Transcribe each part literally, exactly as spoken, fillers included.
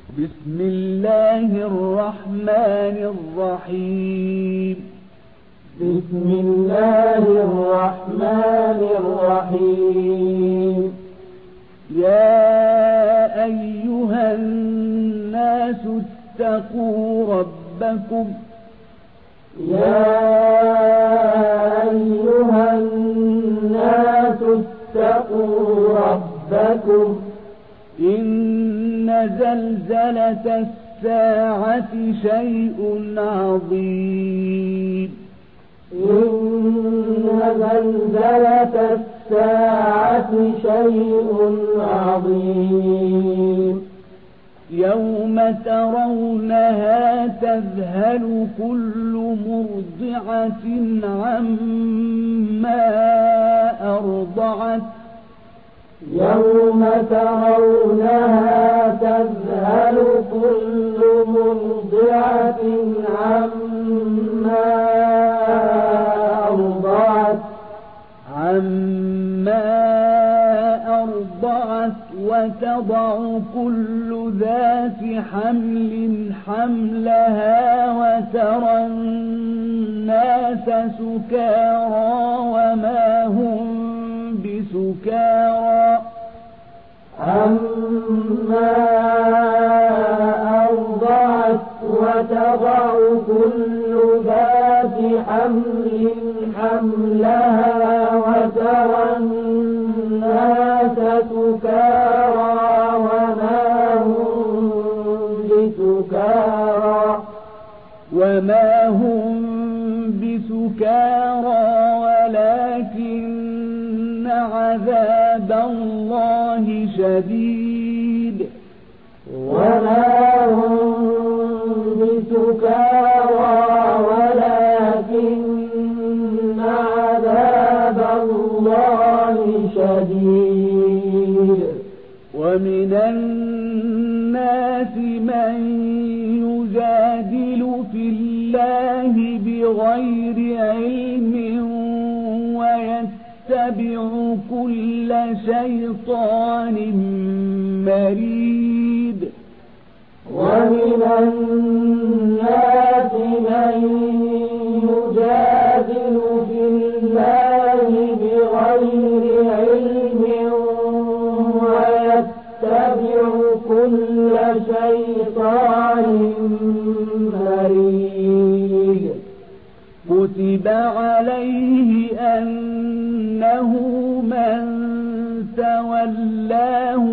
بسم الله الرحمن الرحيم بسم الله الرحمن الرحيم يا أيها الناس اتقوا ربكم يا أيها الناس اتقوا ربكم إن زلزلة الساعة شيء عظيم إن زلزلة الساعة شيء عظيم يوم ترونها تذهل كل مرضعة عما أرضعت يوم ترونها تذهل كل مرضعة عما أرضعت عما أرضعت وتضع كل ذات حمل حملها وترى الناس سكارى وما هم بسكارى عما أرضعت وتضع كل ذات حمل حملها وترى الناس سكارى وما هم بسكارى وما هم بسكارى ولكن عذاب الله شديد وما هم بسكارى ولكن عذاب الله شديد ومن الناس من يجادل في الله بغير علم ويتبع كل شيطان مريد ومن الناس من يجادل في الله بغير علم ويتبع كل شيطان مريد كتب عليه أنه من تولاه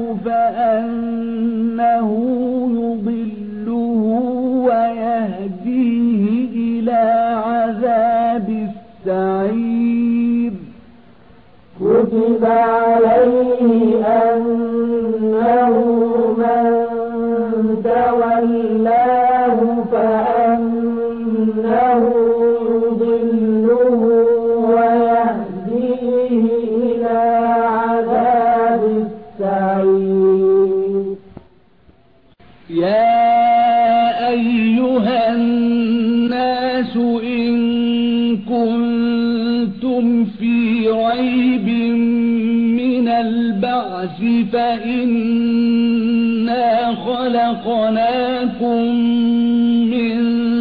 فأنه يضله ويهديه إلى عذاب السعير كتب عليه أنه من تولاه فأنه يضله ويهديه إلى عذاب السعير يا أيها الناس إن كنتم في ريب من البعث فإنا خلقناكم من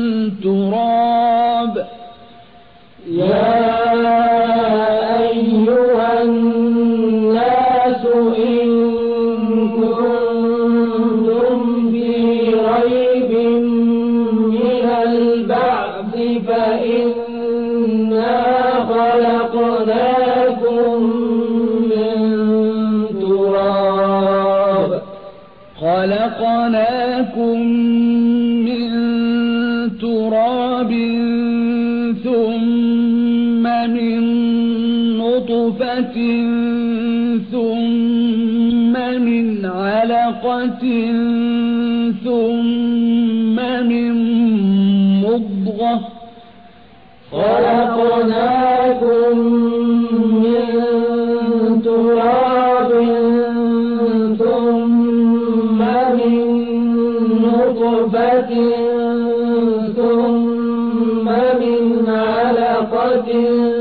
تراب يا أيها الناس إن كنتم في ريب من البعث فإنا خلقناكم من تراب خلقناكم من تراب ثم من نطفة ثم من علقة ثم من مضغة خلقناكم من تراب ثم من نطفة ثم من علقة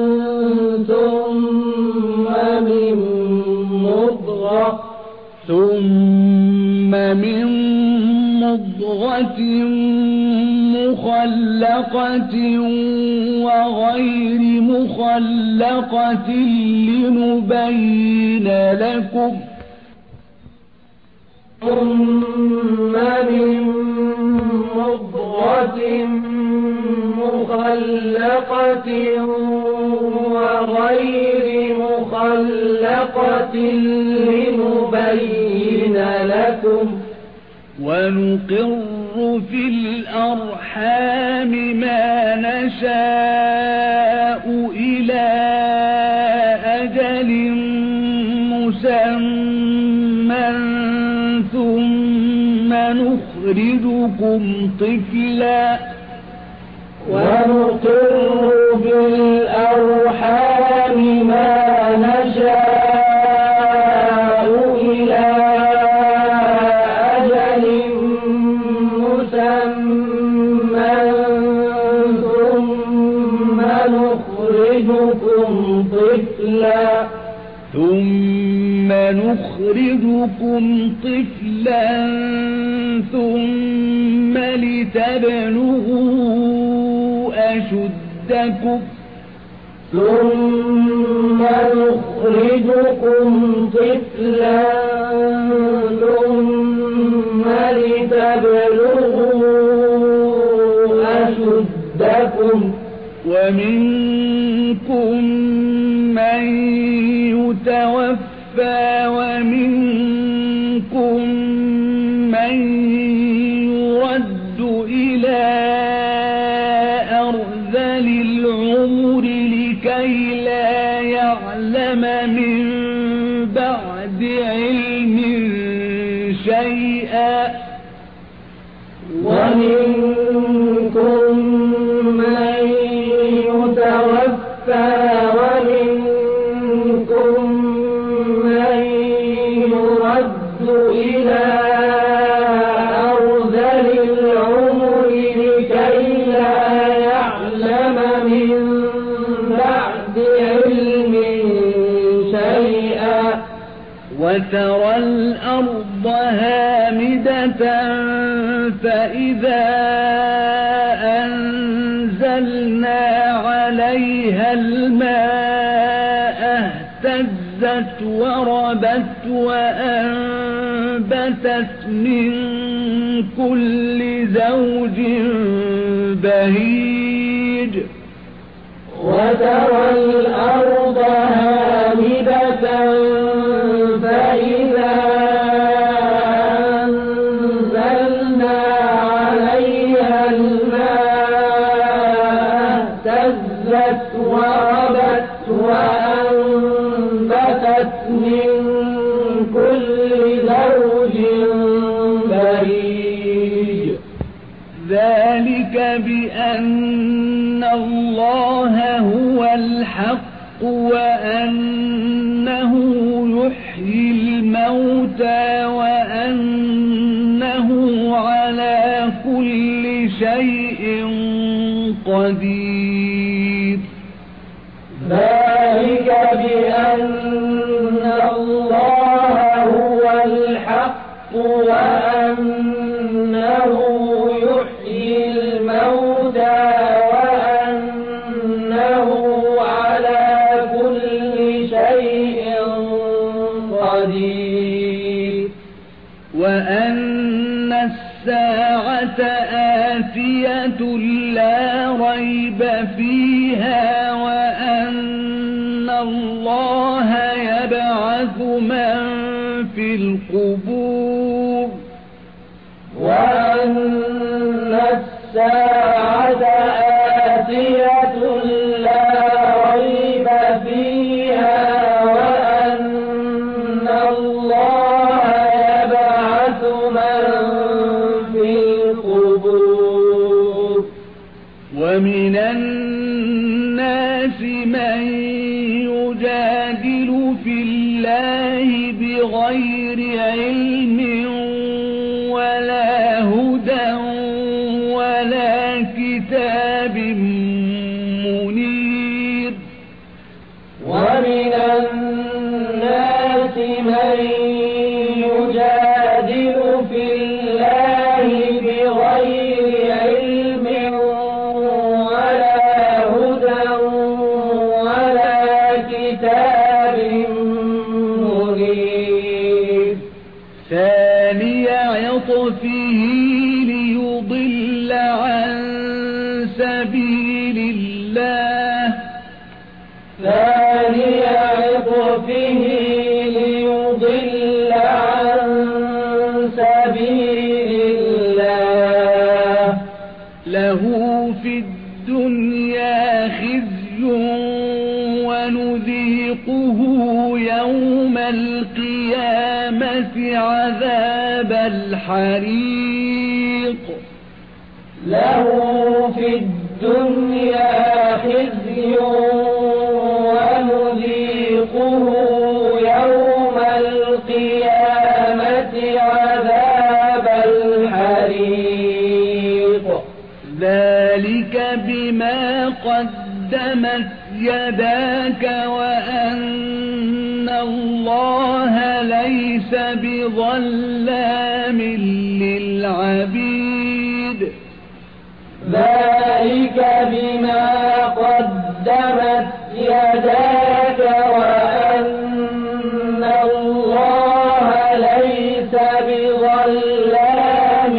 ثم من مضغة ثم من مضغة مخلقة وغير مخلقة لنبين لكم ثم من مضغة مخلقة وغير مخلقة لنبين لكم ونقر في الأرحام ما نشاء إلى أجل مسمى ثم نخرجكم طفلا ونقر في الأرحام ما نشاء إلى أجل مسمى ثم نخرجكم طفلا ثم نخرجكم طفلا ثم لتبلغوا أشدكم ثم نخرجكم طفلا ثم لتبلغوا أشدكم ومنكم من يتوفى ومنكم من يرد إلى أرذل العمر لكي لا يعلم من بعد علم شيئا ومنكم من يتوفى ومنكم من يرد إلى أرذل العمر لكي لا يعلم من بعد علم شيئا وترى الأرض هامدة فإذا أنزلنا عليها الماء اهتزت وربت وأنبتت من كل زوج بهيج وترى الأرض هامدة فإذا أنزلنا عليها الماء اهتزت وربت وأنبتت من كل زوج بهيج ذلك بأن الله هو الحق وأنه يحيي الموتى وأنه على كل شيء قدير ذلك بأن الله هو الحق وأنه يحيي الموتى وأنه على كل شيء قدير وأن الساعة آتية لا ريب فيها وأن الله يبعث من في القبور وأن الساعة آتية لا ريب فيها وأن الله يبعث من في القبور ومن الناس من يجادل في الله بغير علم ولا هدى ولا كتاب منير ومن الناس من يجادل في الله عطفه ليضل عن سبيل الله ثاني عطفه ليضل عن سبيل الله له في الدنيا خزي ونذيقه يوم القيامة عذاب الحريق له في الدنيا خزي ونذيقه يوم القيامة عذاب الحريق ذلك بما قدمت يداك وأن الله ليس بظلام للعبيد ذلك بما قدمت يداك وأن الله ليس بظلام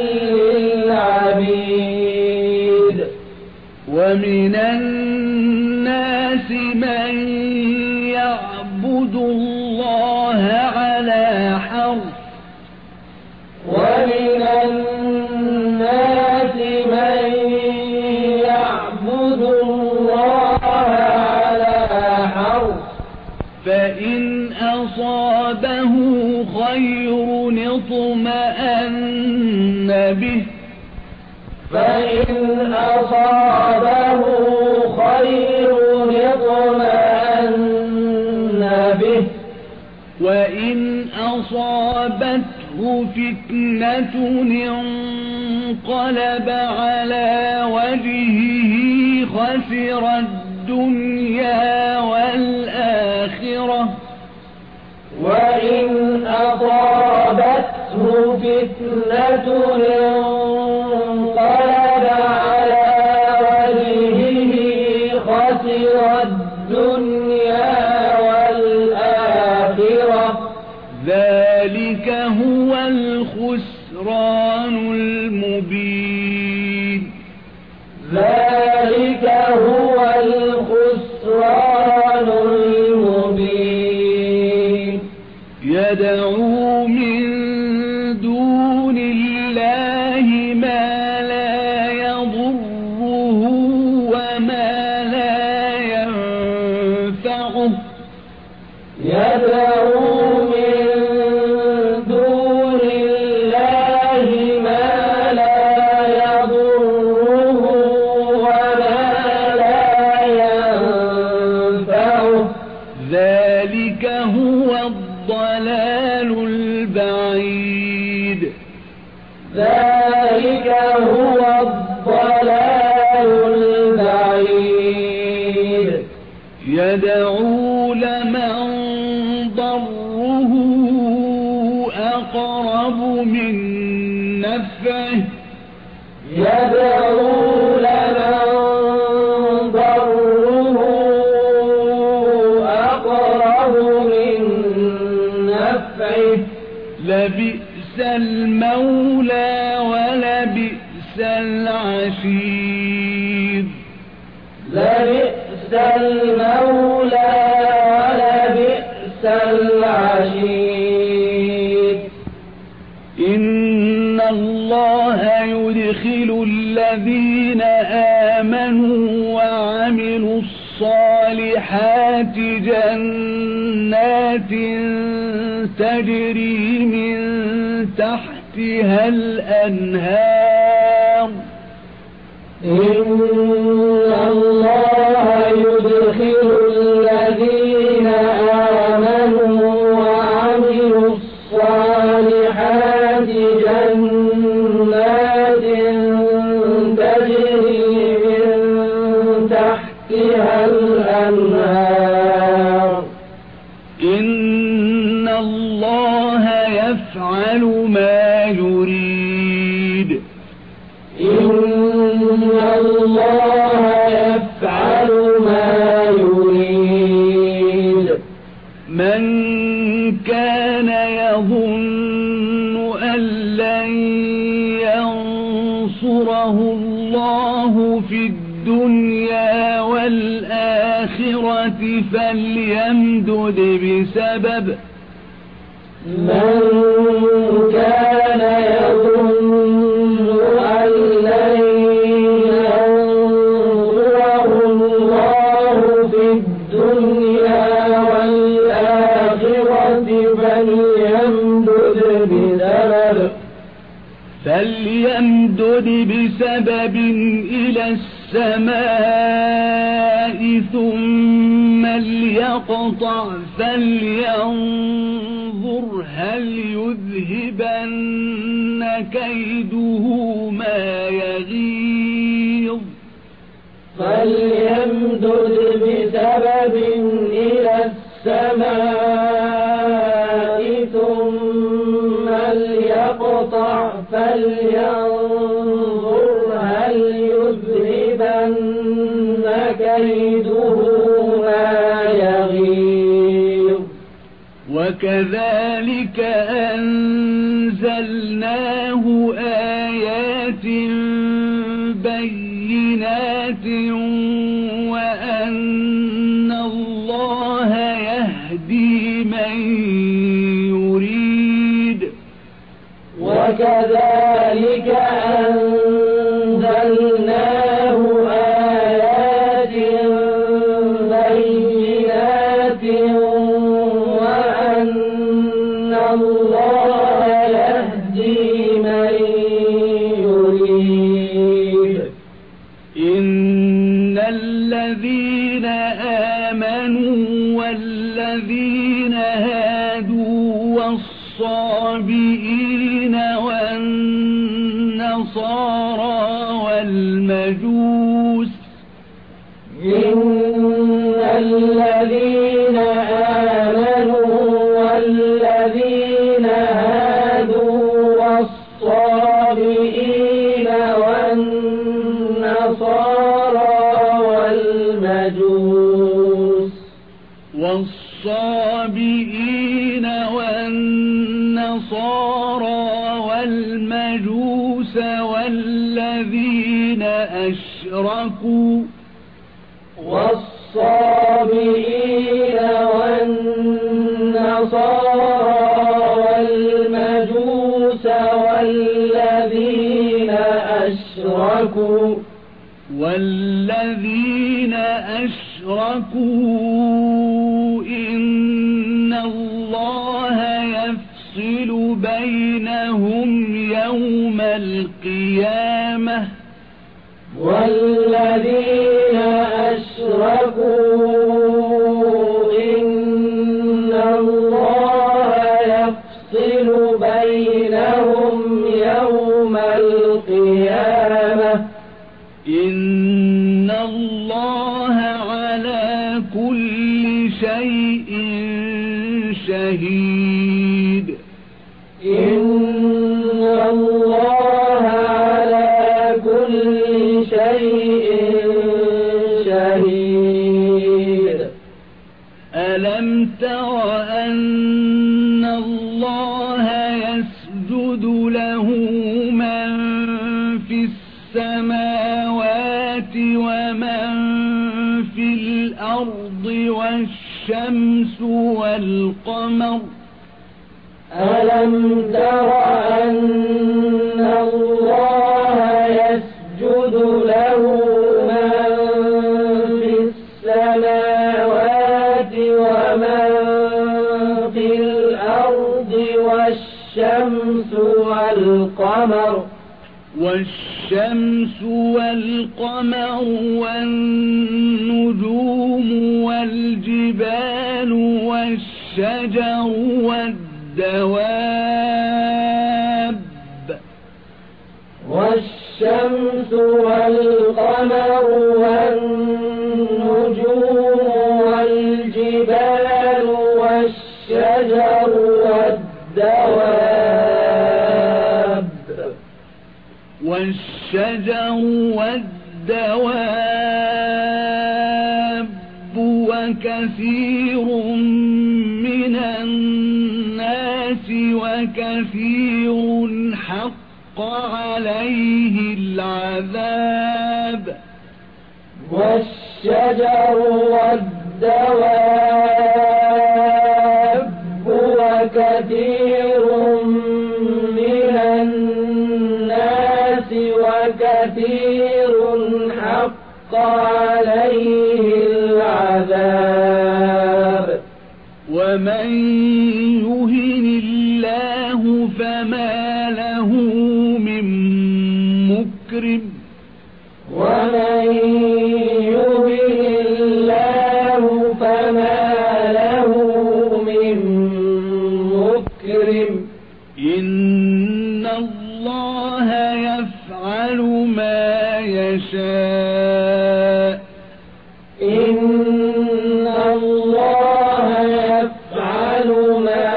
للعبيد ومن الناس من يعبد الله على حرف ومن الناس من يعبد الله على حرف فإن أصابه خير اطمأن به فإن أصابه خير اطمأن به وإن أصابته فتنة انقلب على وجهه خسر الدنيا والآخرة وإن أصابته فتنة انقلب على وجهه خسر الدنيا والآخرة ذلك هو الخسران المبين ذلك هو الخسران المبين يدعو من دون الله ما لا يضره وما لا ينفعه يدعو من دون الله ما لا يضره وما لا ينفعه ذلك هو الضلال البعيد ذلك هو الضلال البعيد يدعو لمن ضره أقرب من نفعه يدعو لمن ضره أقرب من نفعه لبئس المولى ولبئس العشير لبئس المولى ولبئس العشير إن الله يدخل الذين آمنوا وعملوا الصالحات جنات تجري من تحتها الأنهار إن الله يدخل الذين آمنوا وعملوا الصالحات جنات تجري من تحتها الأنهار إن الله يفعل ما يريد إن الله يفعل ما يريد من كان يظن أن لن ينصره الله في الدنيا والآخرة فليمدد بسبب من كان يظن أن لن ينصره الله في الدنيا والآخرة فليمدد بسبب فليمدد بسبب إلى السماء ثم ليقطع فلينظر هل يذهبن كيده ما يغيظ فليمدد بسبب إلى السماء ثم ليقطع فلينظر هل يذهبن كيده ما يغيظ وكذلك أنزلناه آيات بينات وأن الله يهدي من يريد وكذلك أنزلناه آيات بينات وأن الله يهدي من يريد إن الذين آمنوا والذين هادوا والصابئين والنصارى والمجوس إن الذين آمنوا والذين هادوا والصابئين والنصارى والمجوس والصابئين والنصارى والمجوس والذين أشركوا والصابئين والنصارى والمجوس والذين أشركوا والذين أشركوا إن الله يفصل بينهم يوم القيامة والذين أشركوا إن الله يفصل بينهم يوم القيامة إن الله على كل شيء شهيد إن الله على كل شيء شهيد ألم تر أن الله يسجد له من في السماوات ومن في الأرض والشمس والقمر ألم تر أن الله يسجد له من في السماوات ومن في الأرض والشمس والقمر والشمس والقمر والنجوم والجبال والشجر والدواب والشمس والقمر والنجوم والجبال والشجر والدواب والشجر والدواب وكثير من الناس وكثير حق حق عليه العذاب والشجر والدواب وكثير من الناس وكثير حق عليه العذاب ومن يهن الله فما له من مكرم ومن يهن الله فما له من مكرم إن الله يفعل ما يشاء إن الله يفعل ما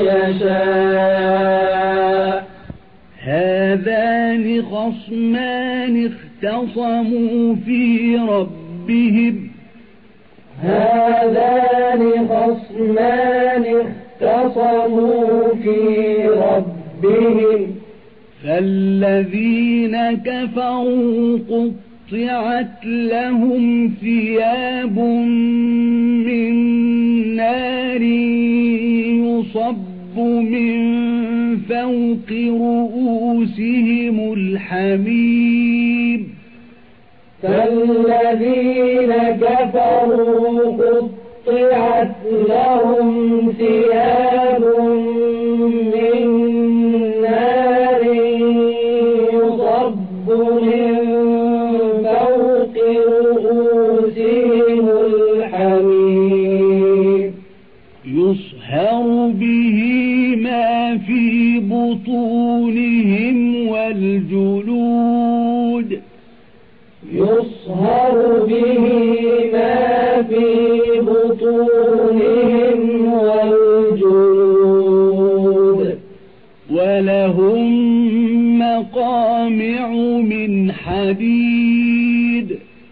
يشاء هذان خصمان اختصموا في ربهم هذان خصمان اختصموا في ربهم فالذين كفروا قطعت لهم ثياب من نار يصب من فوق رؤوسهم الحميم فالذين كفروا قطعت لهم ثياب من نار يصب من فوق رؤوسهم الحميم يصهر به ما في بطونهم والجلود يصهر به ما في بطونهم والجلود ولهم مقامع من حديد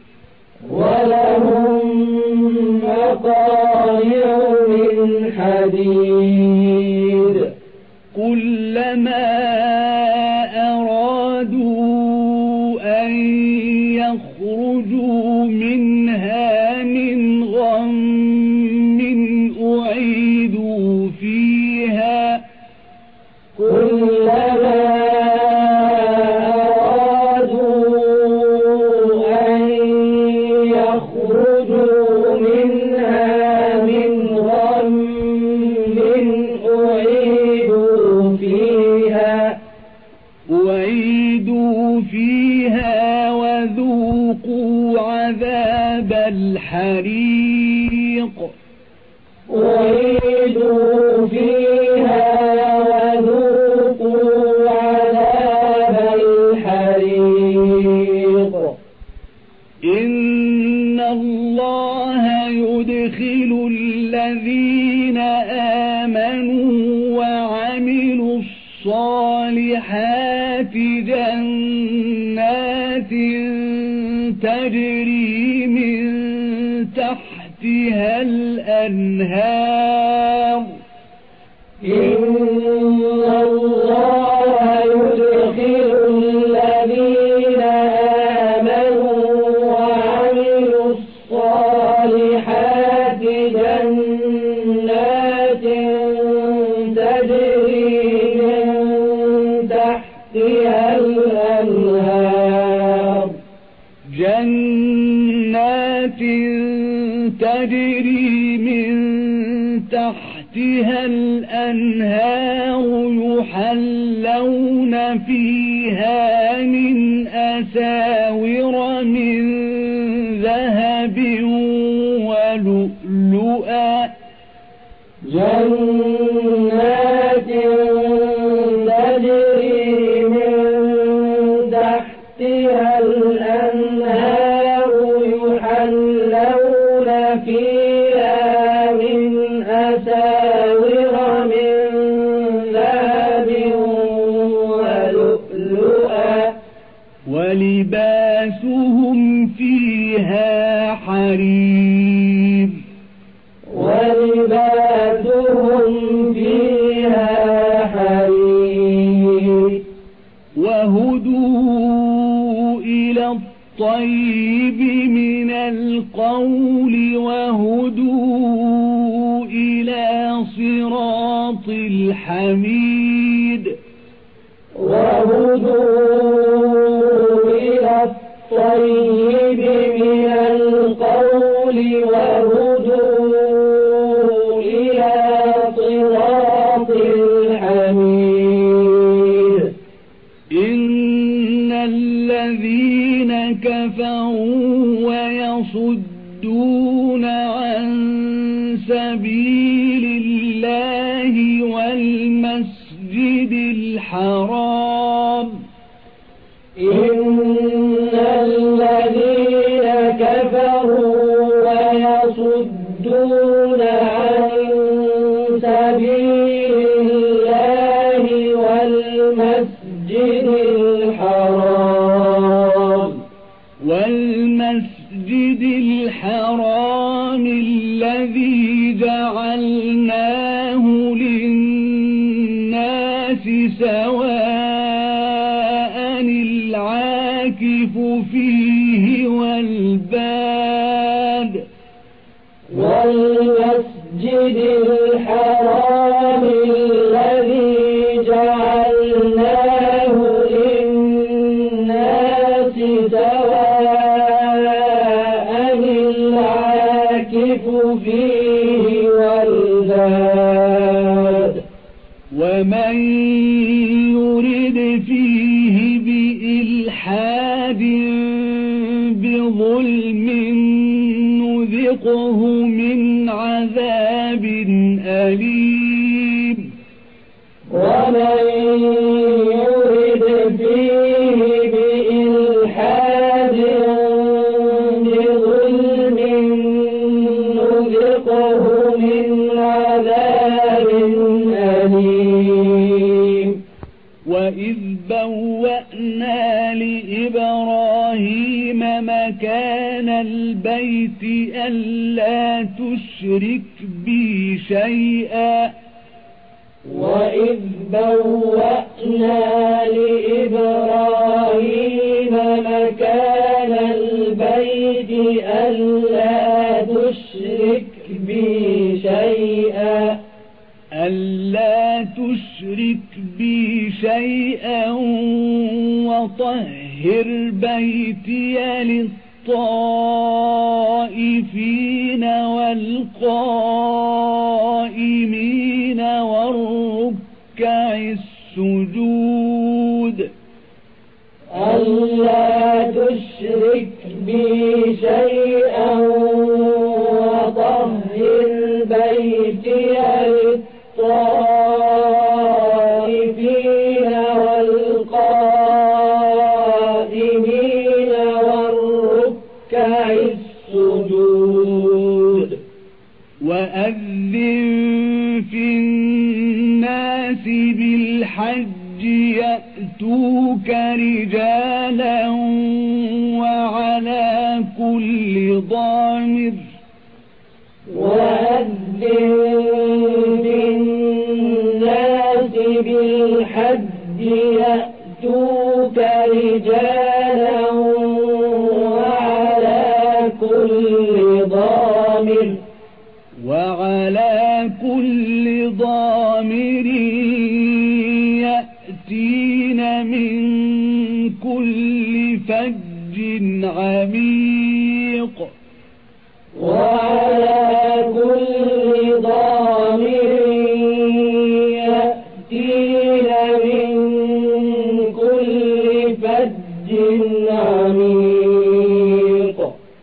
ولهم مقامع من حديد كلما أرادوا أن يخرجوا منها من غم أعيدوا فيها كلما أرادوا أن يخرجوا منها من غم أعيدوا فيها أعيدوا فيها وذوقوا عذاب الحريق أعيدوا فيها وذوقوا عذاب الحريق إن الله يدخل الذين آمنوا وعملوا الصالحات جنات تجري من تحتها الأنهار إن الله يدخل الذين آمنوا وعملوا الصالحات جنات تجري من تحتها الأنهار جنات تجري من تحتها الأنهار يحلون فيها من أساور من ذهب ولؤلؤا جنات تجري من تحتها الأنهار يحلون فيها من أساور من ذهب ولؤلؤا ولباسهم فيها حرير ولباسهم فيها حرير وهدوا إلى الطيب من القول وهدوا إلى صراط الحميد وهدوا إلى الطيب من القول وهدوا إلى صراط الحميد إن الذين كفروا ويصدون عن سبيل الله والمسجد الحرام إن الذين كفروا ويصدون عن سبيل الله والمسجد الحرام والمسجد الحرام الذي جعلناه للناس سواء العاكف فيه والباد والمسجد الحرام الذي جعلناه للناس سواء العاكف فيه والباد ومن يرد فيه بإلحاد بظلم نذقه من عذاب أليم ومن يرد فيه بإلحاد بظلم نذقه من عذاب أليم وإذ بوأنا لإبراهيم مكان البيت ألا تشرك بي شيئا وإذ بوأنا لإبراهيم مكان البيت ألا تشرك بي شيئا ألا تشرك بي شيئا وطهر بيتي للطائفين والقائمين والركع السجود ألا تشرك بي شيئا وطهر بيتي للطائفين والقائمين والركع السجود وأذن في الناس بالحج يأتوك رجالا وعلى كل ضامر وأذن في الناس بالحج يأتوك رجالا وعلى كل ضامر وعلى كل ضامر يأتين من كل فج عميق وعلى كل ضامر يأتين من كل فج عميق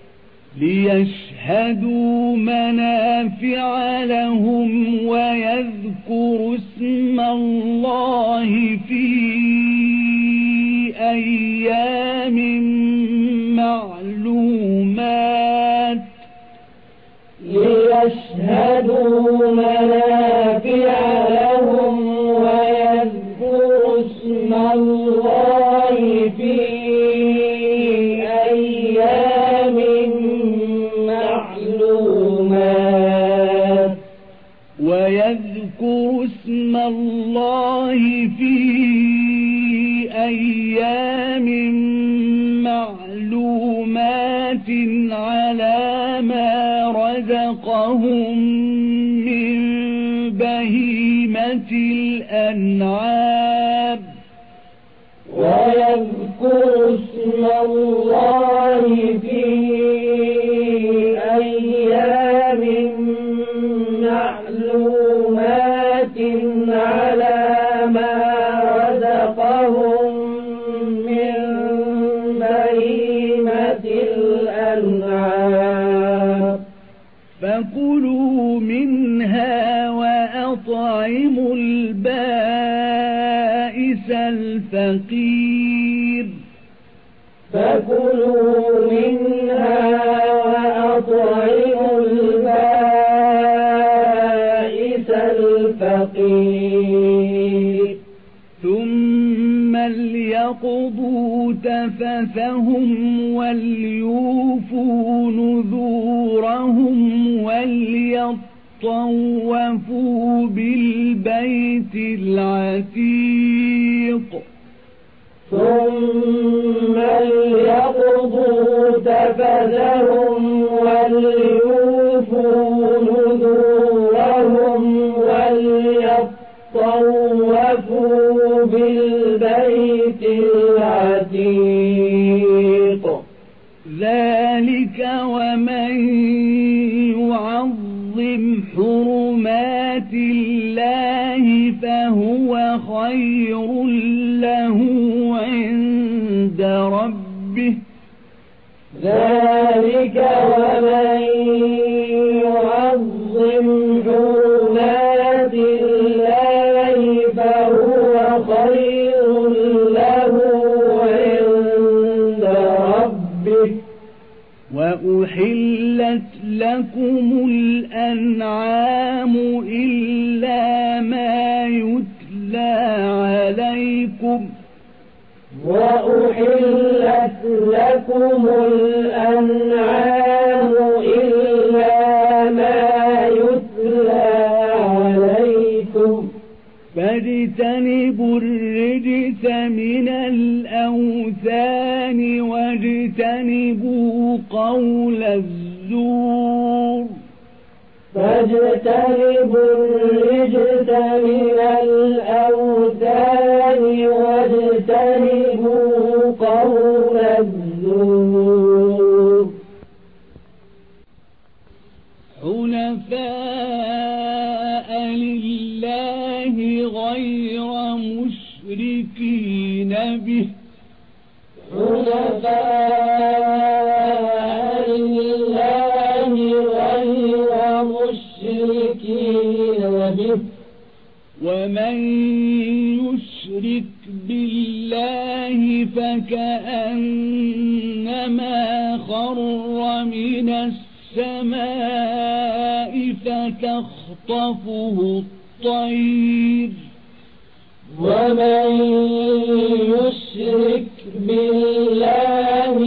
ليشهدوا منافع لهم ويذكروا اسم الله في أيام معلومات ليشهدوا منافع لهم ويذكروا اسم الله في أيام معلومات ويذكروا اسم الله في أيام أيام معلومات على ما رزقهم من بهيمة الأنعام ويذكر اسم الله في أيام معلومات على ما رزقهم من بهيمة الأنعام فكلوا منها وأطعموا البائس الفقير فكلوا منها وأطعموا البائس الفقير ثم ليقضوا تفثهم وليوفوا نذورهم وليطوفوا بالبيت العتيق ثم ليقضوا تفثهم وليوفوا نذورهم وليطوفوا بالبيت العتيق ذلك ومن يعظم حرمات الله فهو خير له عند ربه ذلك ومن يعظم حرمات الله فهو خير له عند ربه وأحلت لكم الأنعام إلا ما يتلى عليكم وأحلت لكم الأنعام إلا ما يتلى عليكم فاجتنبوا الرجس من الأوثان واجتنبوا قول الزور فاجتنبوا الرجس من الأوثان واجتنبوا قول الزور حنفاء لله غير مشركين به حنفاء لله غير مشركين به ومن يشرك بالله فكأنما خر من السماء فتخطفه الطير ومن يشرك بالله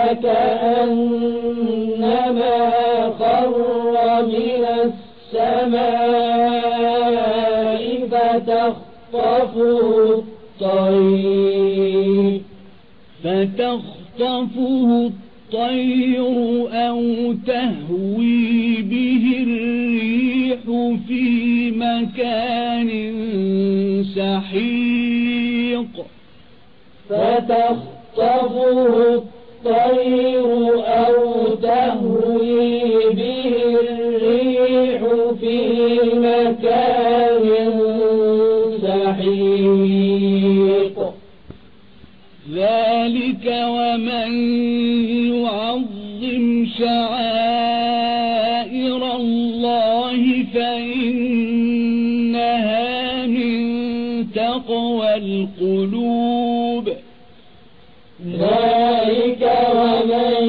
فكأنما خر من السماء فتخطفه الطير فتخطفه الطير أو تهوي به الريح في مكان سحيق فتخطفه الطير أو تهوي به الريح في مكان سحيق ذلك ومن يعظم شعائر الله فإنها من تقوى القلوب ذلك ومن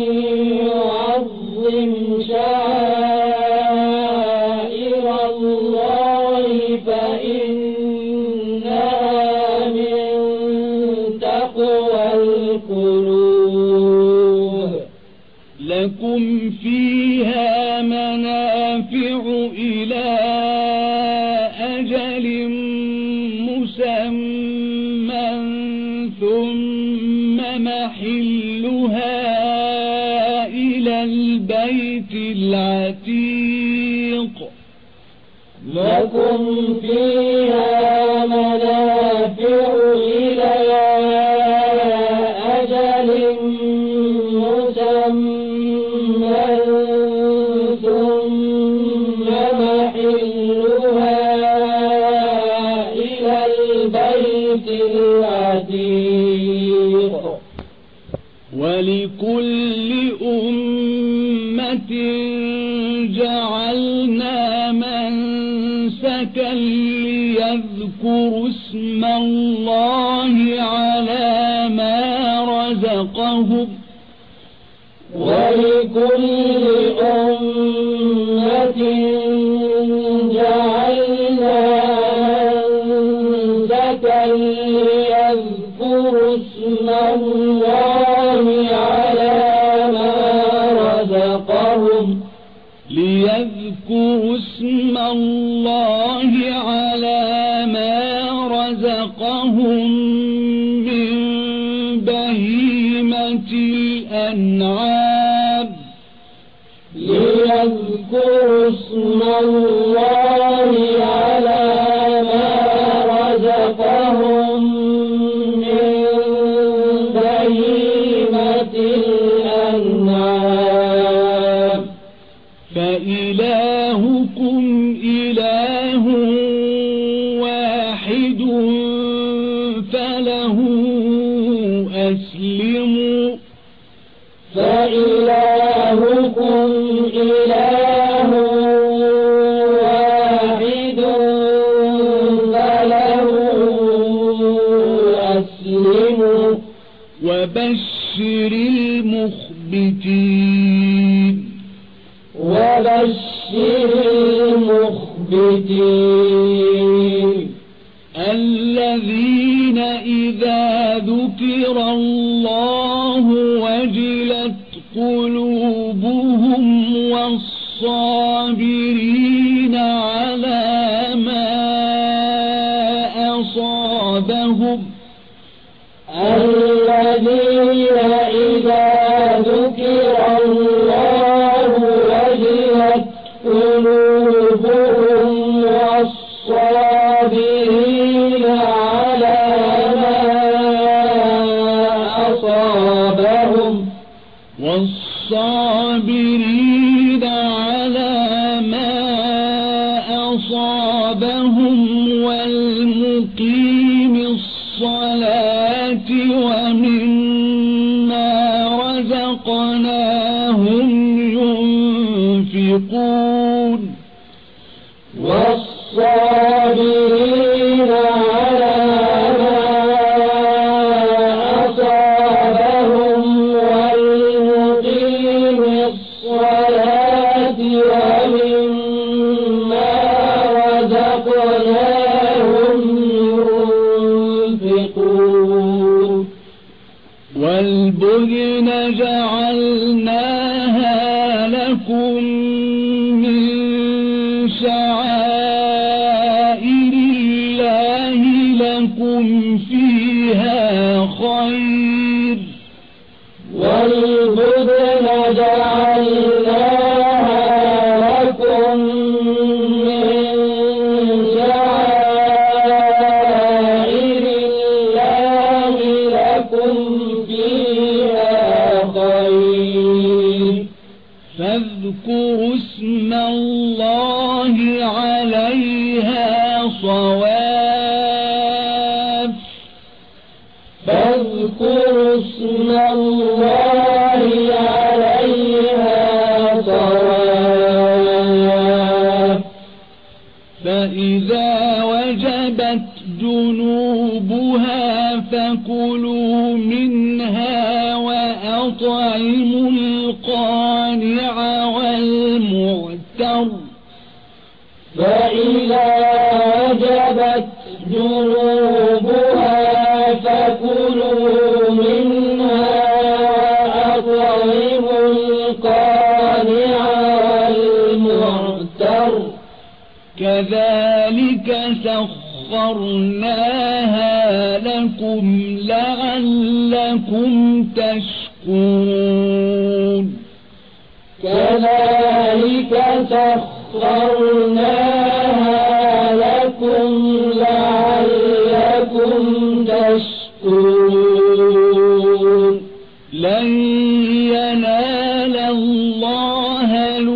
يعظم شعائر الله فإنها من تقوى القلوب لكم فيها منافع إلى أجل مسمى ثم ثم محلها إلى البيت العتيق لكم فيها منافع إلى أجل مسمى ثم محلها إلى البيت العتيق ولكل أمة جعلنا منسكا ليذكروا اسم الله على ما رزقهم ولكل أمة جعلنا منسكا ليذكروا اسم الله على ما رزقهم ليذكروا اسم الله على ما رزقهم من بهيمة الأنعام ليذكروا اسم الله على ما رزقهم من بهيمة الأنعام فإلهكم إله واحد فله أسلموا فإلهكم إله واحد فله أسلموا وبشر المخبتين وبشر المخبتين الذين إذا ذكر الله وجلت قلوبهم والصابرين على ما أصابهم الذين إذا ذكر الله وجلت قلوبهم والصابرين على ما أصابهم والصابرين على ما أصابهم والمقيم الصلاة ومما رزقناهم ينفقون والصابرين على ما أصابهم والمقيم الصلاة ومما رزقناهم ينفقون والبدن جعلناها لكم من شعائر الله لكم فيها خير والبدن جعلناها لكم من شعائر الله لكم فيها خير فاذكروا اسم الله عليها صواف فاذكروا اسم الله عليها صواف فإذا وجبت جنوبها فكلوا منها وأطعموا القانع والمعتر فإذا وجبت جنوبها فكلوا منها وأطعموا القانع والمعتر كذلك سخرناها لكم لعلكم لعلكم تشكرون كذلك سخرناها لكم لعلكم تشكرون لن ينال الله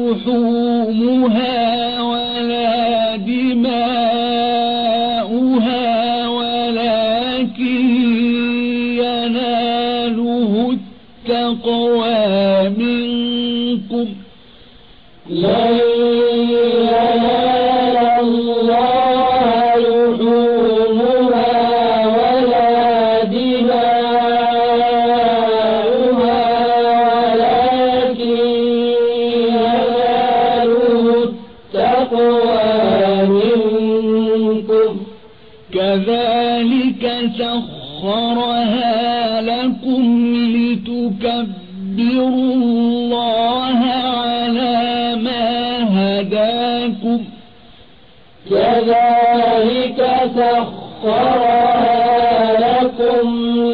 لحومها ولا دماؤها ولكن يناله التقوى منكم لن ينال الله لحومها ولا دماؤها ولكن يناله التقوى منكم كذلك سخرها لكم لتكبروا الله على ما هداكم كذلك سخرها لكم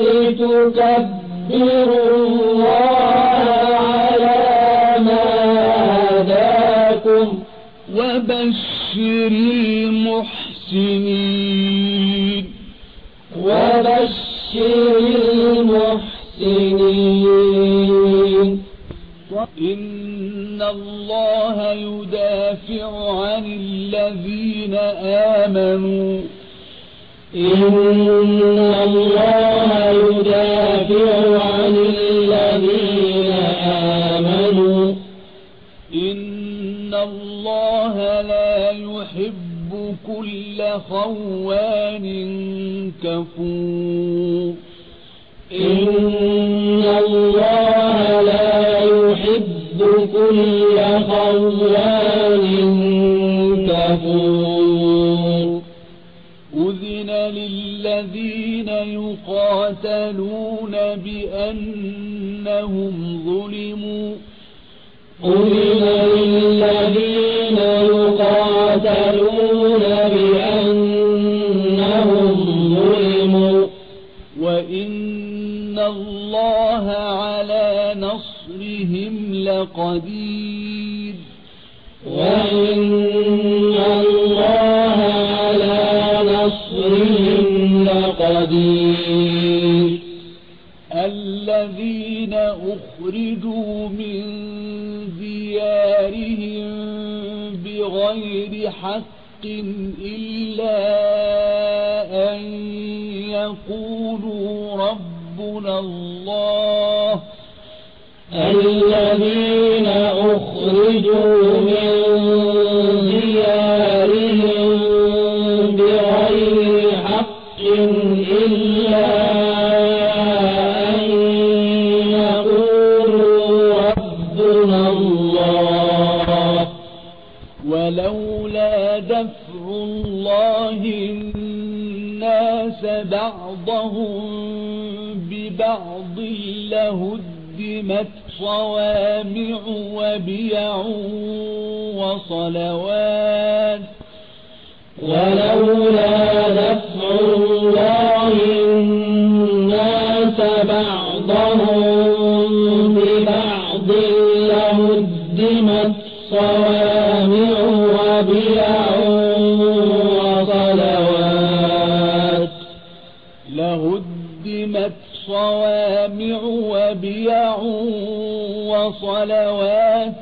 لتكبروا الله على ما هداكم وبشر المحسنين وبشر المحسنين إن الله يدافع عن الذين آمنوا إن الله يدافع عن الذين آمنوا إن الله لا يحب كل خوان كفور إن الله لا يحب كل خوان كفور أذن للذين يقاتلون بأنهم ظلموا أذن للذين يقاتلون بأنهم ظلموا وإن الله على نصرهم لقدير وإن الله على نصرهم لقدير الذين أخرجوا من ديارهم بغير حق إلا أن يقولوا ربنا الله الذين أخرجوا من ديارهم بغير حق إلا أن يقولوا ربنا الله ولولا دفع الله الناس بعضهم ببعض لهدمت صوامع وبيع وصلوات ولولا دفع الله الناس بعضهم ببعض لهدمت صوامع وبيع وصلوات لهدمت صوامع وبيع وصلوات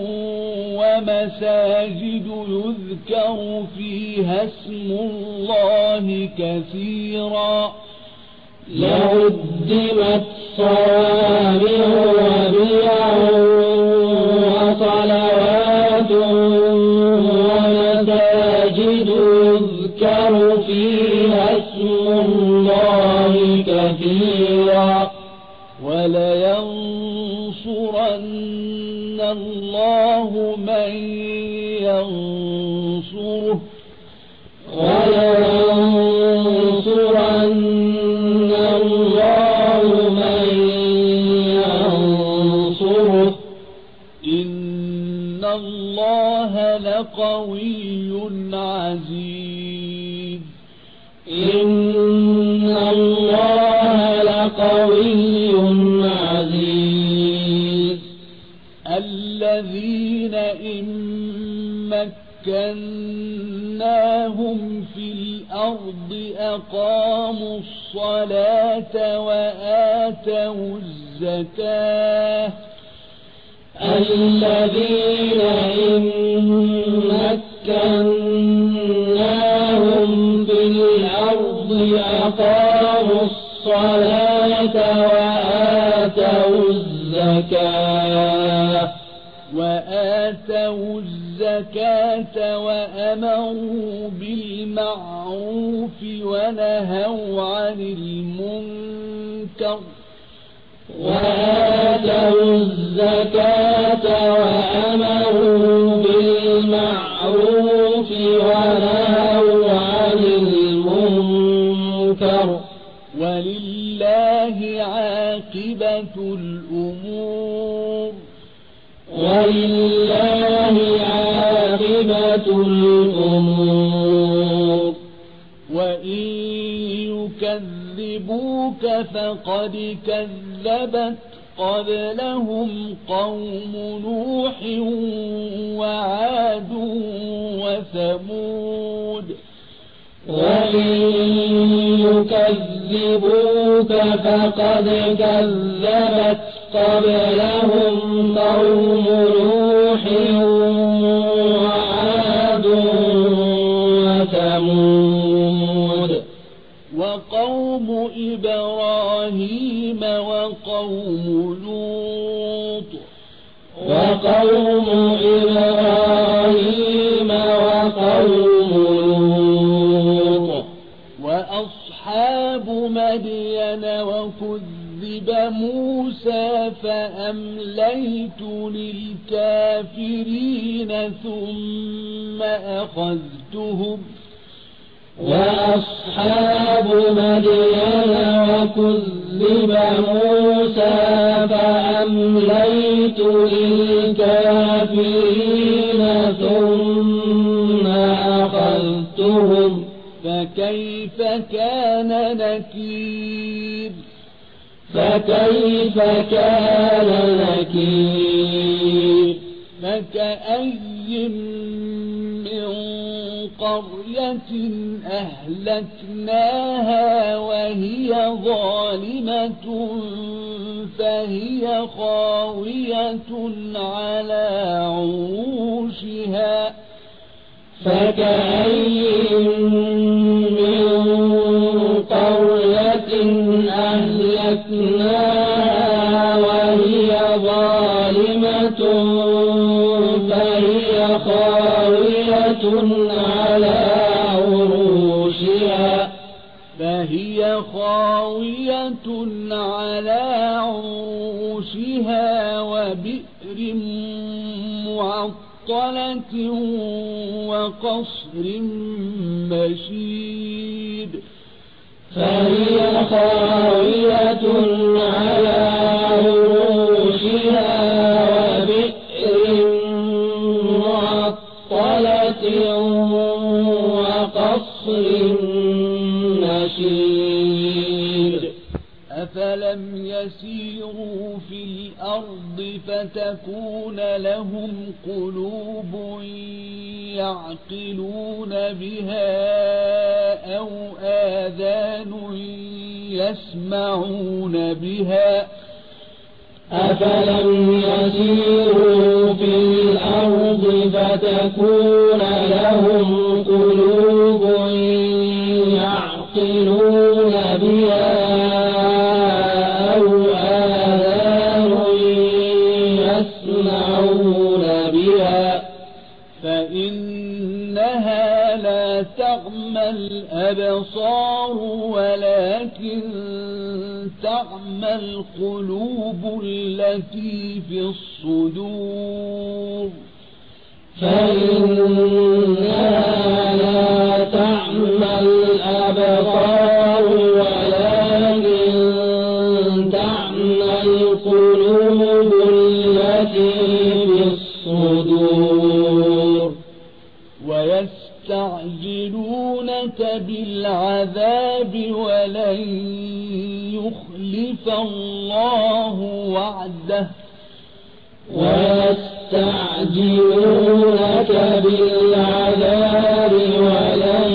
ومساجد يذكر فيها اسم الله كثيرا لهدمت صوامع وبيع وصلوات ومساجد يذكر فيها اسم الله كثيرا ولينصرن الله من ينصره ولينصرن الله من ينصره إن الله لقوي عزيز إن الله لقوي عزيز الذين إن مكناهم في الأرض أقاموا الصلاة وآتوا الزكاة الذين إن مكناهم في الأرض أقاموا الصلاة وآتوا الزكاة وآتوا الزكاة وأمروا بالمعروف ونهوا عن المنكر وآتوا الزكاة وأمروا بالمعروف ونهوا عن المنكر ولله عاقبة الأمور ولله عاقبة الأمور وإن يكذبوك فقد كذبت قبلهم قوم نوح وعاد وثمود وإن يكذبوك فقد كذبت قبلهم قوم نوح وعاد وثمود وقوم إبراهيم وقوم لوط وقوم إبراهيم وقوم لوط وأصحاب مدين وكذب موسى فأمليت للكافرين ثم أخذتهم وأصحاب مدين وكذب موسى فأمليت للكافرين ثم أخذتهم فكيف كان نكير فكيف كان نكير فكأي من قرية أهلكناها وهي ظالمة فهي خاوية على عروشها فكأي من قرية أهلكناها وهي ظالمة فهي خاوية على عروشها فهي خاوية على عروشها وبئر معطلة وقصر مشيد فهي خاوية على عروشها وبئر معطلة وقصر مشيد أفلم يسيروا في الأرض فتكون لهم قلوب يعقلون بها أو آذان يسمعون بها أفلم يسيروا في الأرض فتكون لهم قلوب يعقلون بها أو آذان يسمعون بها فإنها لا تعمى الأبصار ولكن تعمى القلوب التي في الصدور فإنها لا تعمى الأبصار ولكن تعمى القلوب التي في الصدور ويستعجلونك بالعذاب ولن يخلف الله وعده ويستعجلونك بالعذاب ولن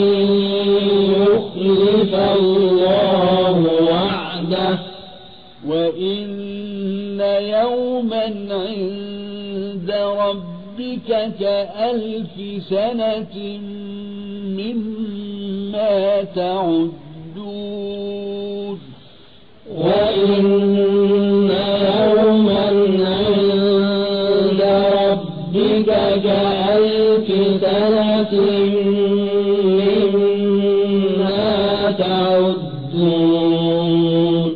يخلف الله وعده وإن يوما عند ربك كألف سنة مما تعدون وإن يوما عند ربك كألف سنة مما تعدون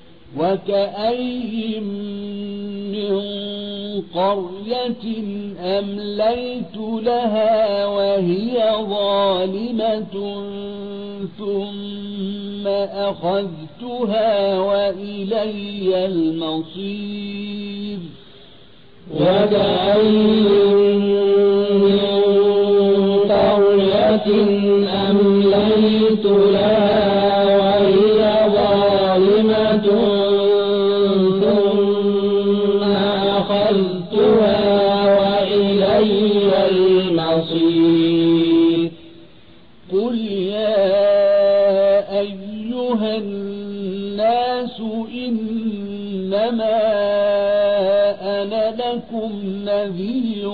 وكأي من قرية أمليت لها وهي ظالمة ثم أخذتها وإلي المصير وكأي من قرية أمليت لها وهي ظالمة ثم أخذتها وإلي المصير قل يا أيها الناس إنما أنا لكم نذير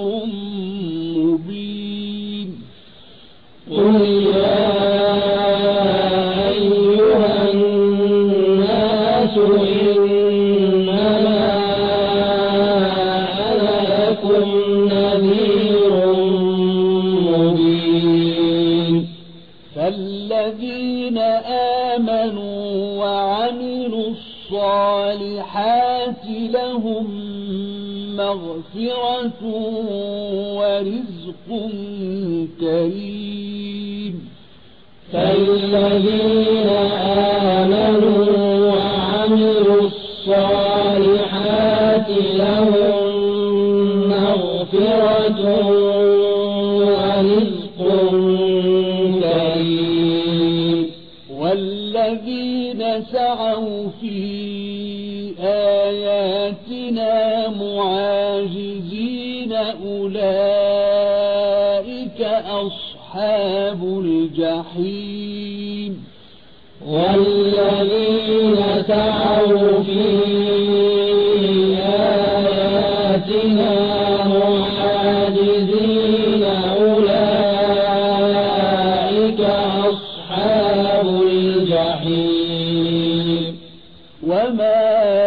مبين قل يا أيها الناس إنما أنا لكم نذير مبين فالذين آمنوا وعملوا الصالحات لهم مغفرة ورزق كريم فالذين آمنوا وعملوا الصالحات لهم مغفرة ورزق كريم والذين سعوا في آياتنا معاجزين أولئك أصحاب الجحيم والذين سعوا في آياتنا معاجزين أولئك أصحاب الجحيم وما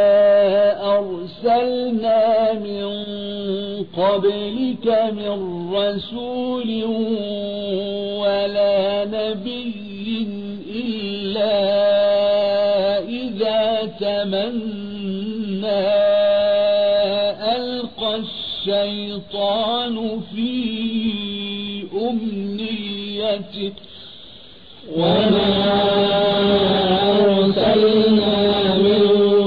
أرسلنا من قبلك من رسول ولا نبي إلا إذا تمنى ألقى الشيطان في أمنيته وما أرسلنا من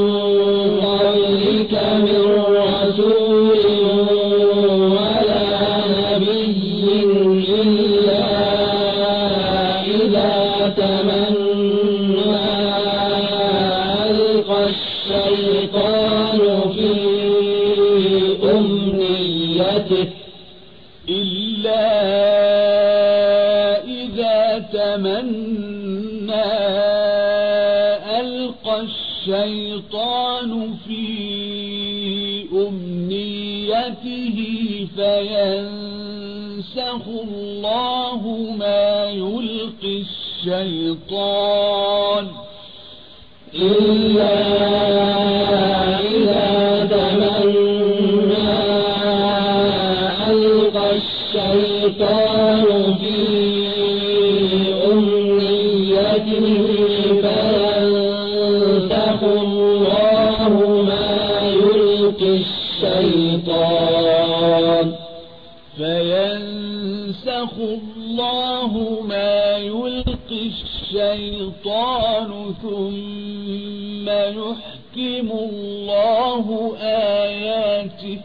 قبلك من رسول ولا نبي إلا إذا تمنى ألقى الشيطان في أمنيته إلا إذا تمنى ألقى الشيطان في أمنيته فينسخ الله ما يلقي الشيطان إلا إذا تمنى ألقى الشيطان في أمنيته فينسخ الله ما يلقي الشيطان فينسخ الله ما يلقي الشيطان ثم يحكم الله آياته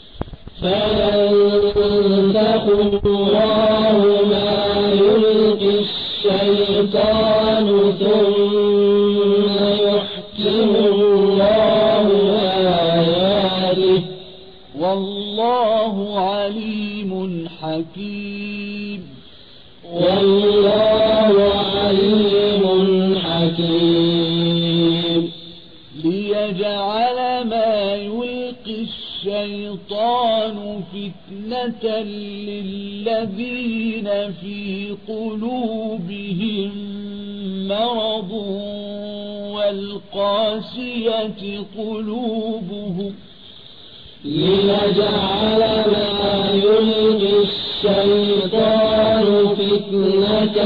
فينسخ الله ما يلقي الشيطان ثم يحكم الله حكيم والله عليم حكيم ليجعل ما يلقي الشيطان فتنة للذين في قلوبهم مرض والقاسية قلوبهم ليجعل ما يلقي الشيطان فتنة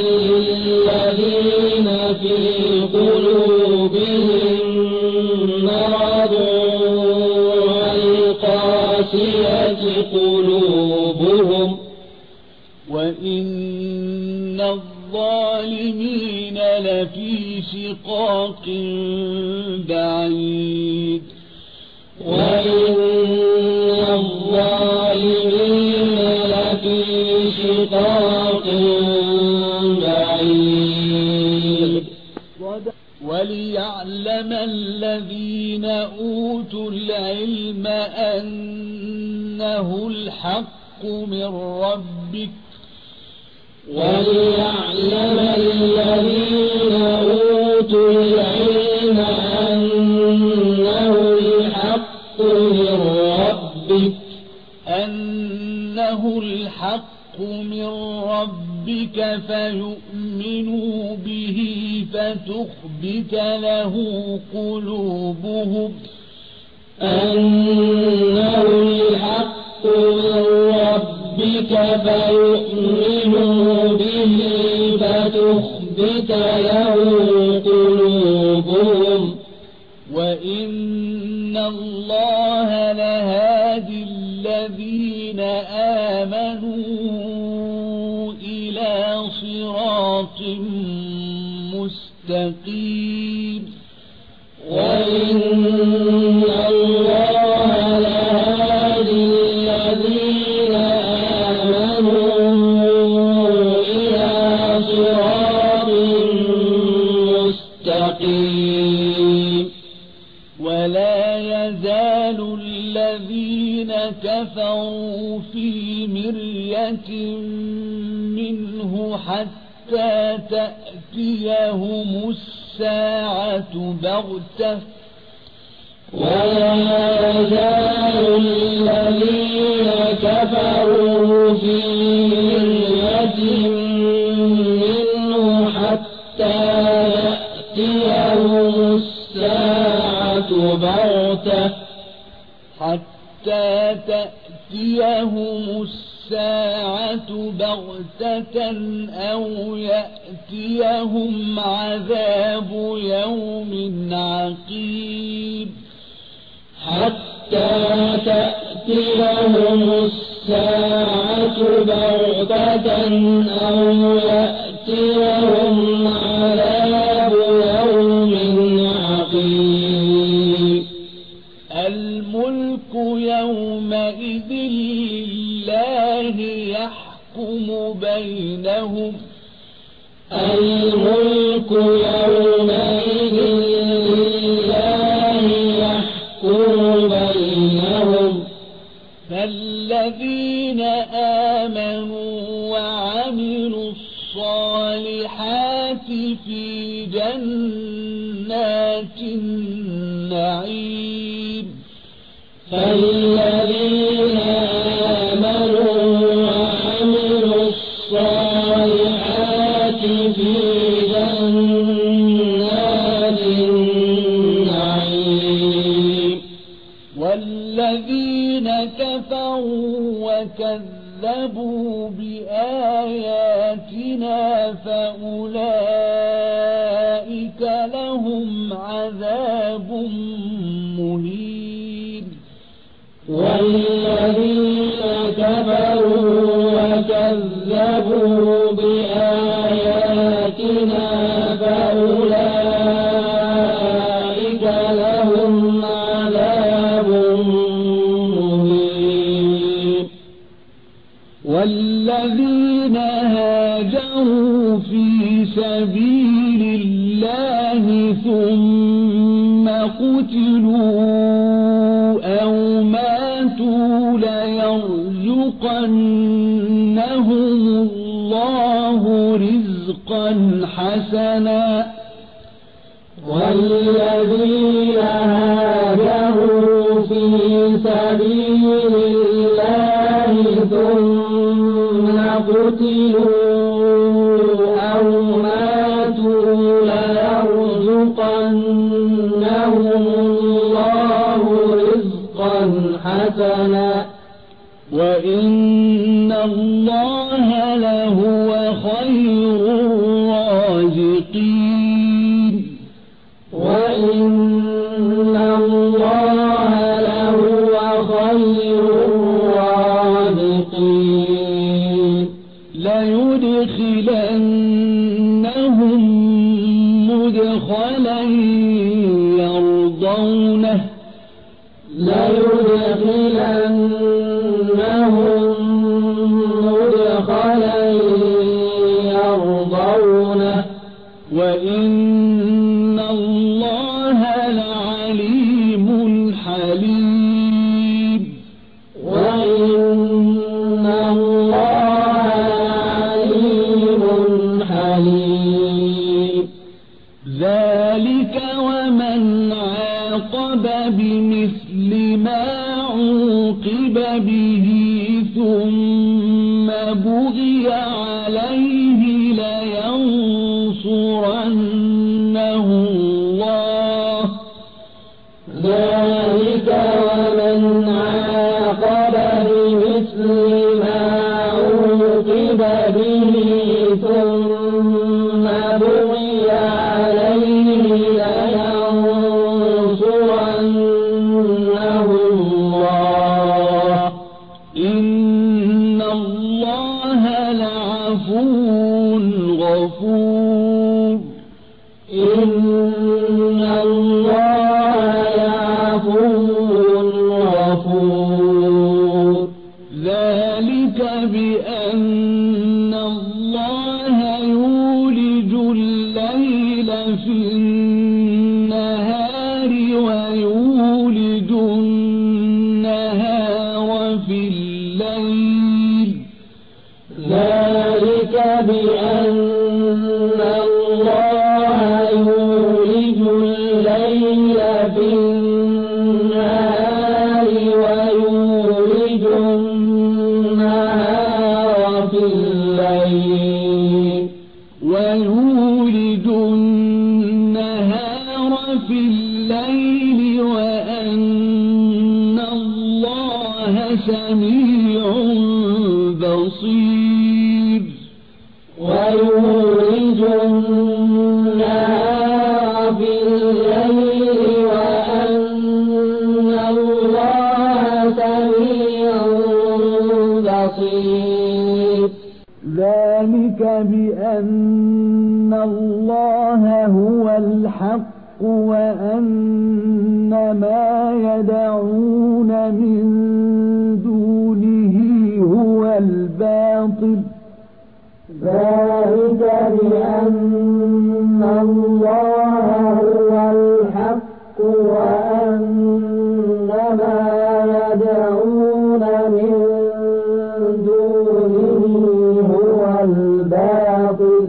للذين في قلوبهم مرض والقاسية قلوبهم وإن الظالمين لفي شقاق بعيد وإن الظالمين لفي شقاق بعيد وليعلم الذين أوتوا العلم أنه الحق من ربك وليعلم الذين أوتوا العلم أنه الحق من ربك أنه الحق من ربك فيؤمنوا به فتخبت له قلوبهم أنه الحق من ربك فيؤمنوا به فتخبت له قلوبهم وإن الله لهادي الذين آمنوا إلى صراط مستقيم وإن الله لهادي الذين آمنوا إلى صراط مستقيم ولا يزال الذين كفروا في مرية منه حتى تأتيهم الساعة بغتة ولا يزال الذين كفروا في مرية منه حتى تأتيهم الساعة بغتة حتى تأتيهم الساعة بغتة أو يأتيهم عذاب يوم عقيم حتى تأتيهم الساعة بغتة أو يأتيهم عذاب يوم عقيم الملك يومئذ لله يحكم بينهم الملك يومئذ لله يحكم بينهم فالذين آمنوا وعملوا الصالحات في جنات النعيم فالذين آمنوا وعملوا الصالحات في جنات النعيم والذين كفروا وكذبوا بآياتنا فأولئك لهم عذاب مهين والذين كفروا وكذبوا بآياتنا فأولئك لهم عذاب مهين والذين هاجروا في سبيل الله ثم قتلوا أو ماتوا ليرزقنهم الله رزقا حسنا والذين هاجروا في سبيل الله ثم قتلوا أو ماتوا ليرزقنهم الله رزقا حسنا وإن الله لهو خير الرازقين وإن الله لهو خير الرازقين ليدخلنهم مدخلا يرضونه ليدخلنهم مدخلا يرضونه وإن الله لعليم حليم وإن الله لعليم حليم ذلك ومن عاقب بمثل ما عوقب به ثم بغي عليه لينصرنه الله ذلك ومن عاقب بمثل ما عوقب به ثم بغي عليه لينصرنه الله إن الله لعفو غفور إن الله لعفو غفور ذلك بأن الله يولج الليل في النهار ويولج النهار في الليل ذلك بأن الله يولج الليل في النهار ويولج النهار في الليل ويولج النهار في الليل وأن الله سميع بصير ويولج النهار في الليل وأن الله سميع بصير ذلك بأن الله هو الحق وأن ما يدعون من دونه هو الباطل ذلك بأن الله هو الحق وأن ما يدعون من دونه هو الباطل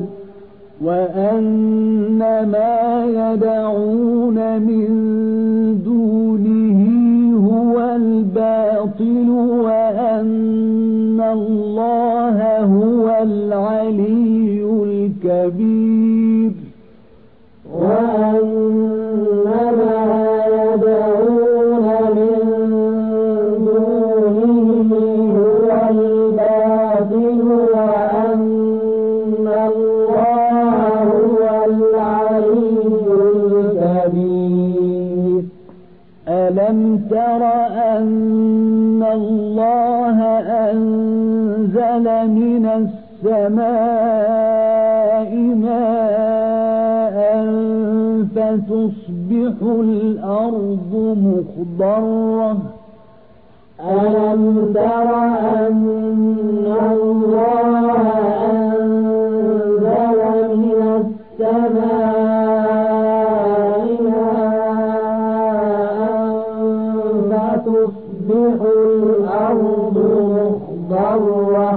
وأن ما يدعون من دونه هو الباطل وأن الله هو العلي الكبير وأن ما يدعون من دونه هو الباطل وأن الله هو العلي الكبير ألم تر أن الله أنزل من السماء ماء فتصبح الأرض مخضرة ألم تر أن الله أنزل من السماء ماء فتصبح تصبح الأرض مخضرة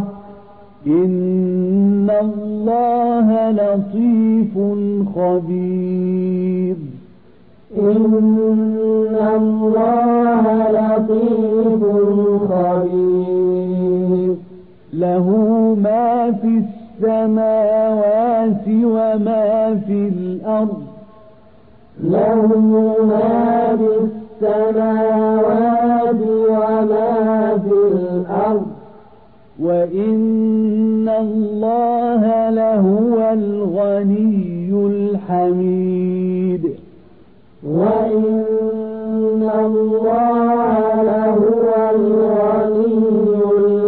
إن الله لطيف خبير إن الله لطيف خبير له ما في السماوات وما في الأرض له ما في السماوات وما في الأرض وإن الله لهو الغني الحميد وإن الله لهو الغني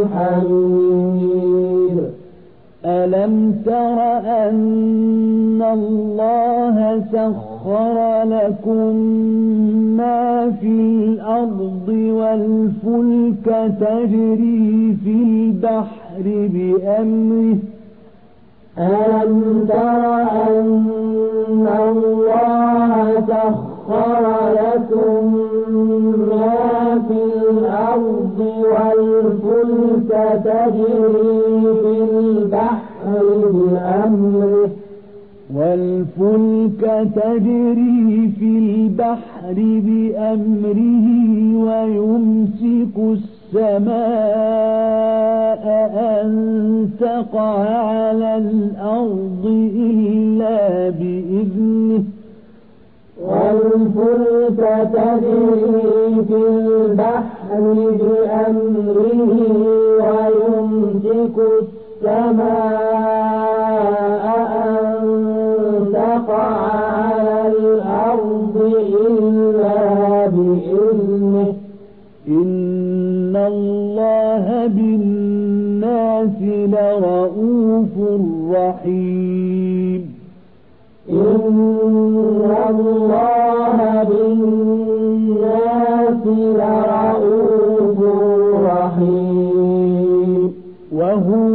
الحميد ألم تر أن الله سخر لكم ما في الأرض والفلك تجري في البحر بأمره ألم تر أن الله سخر لكم ما في الأرض والفلك تجري في البحر بأمره والفلك تجري في البحر بأمره ويمسك السماء أن تقع على الأرض إلا بإذنه والفلك تجري في البحر بأمره ويمسك السماء أن تقع على الأرض إلا بإذنه إن الله بالناس لرؤوف رحيم إن الله بالناس لرؤوف رحيم وهو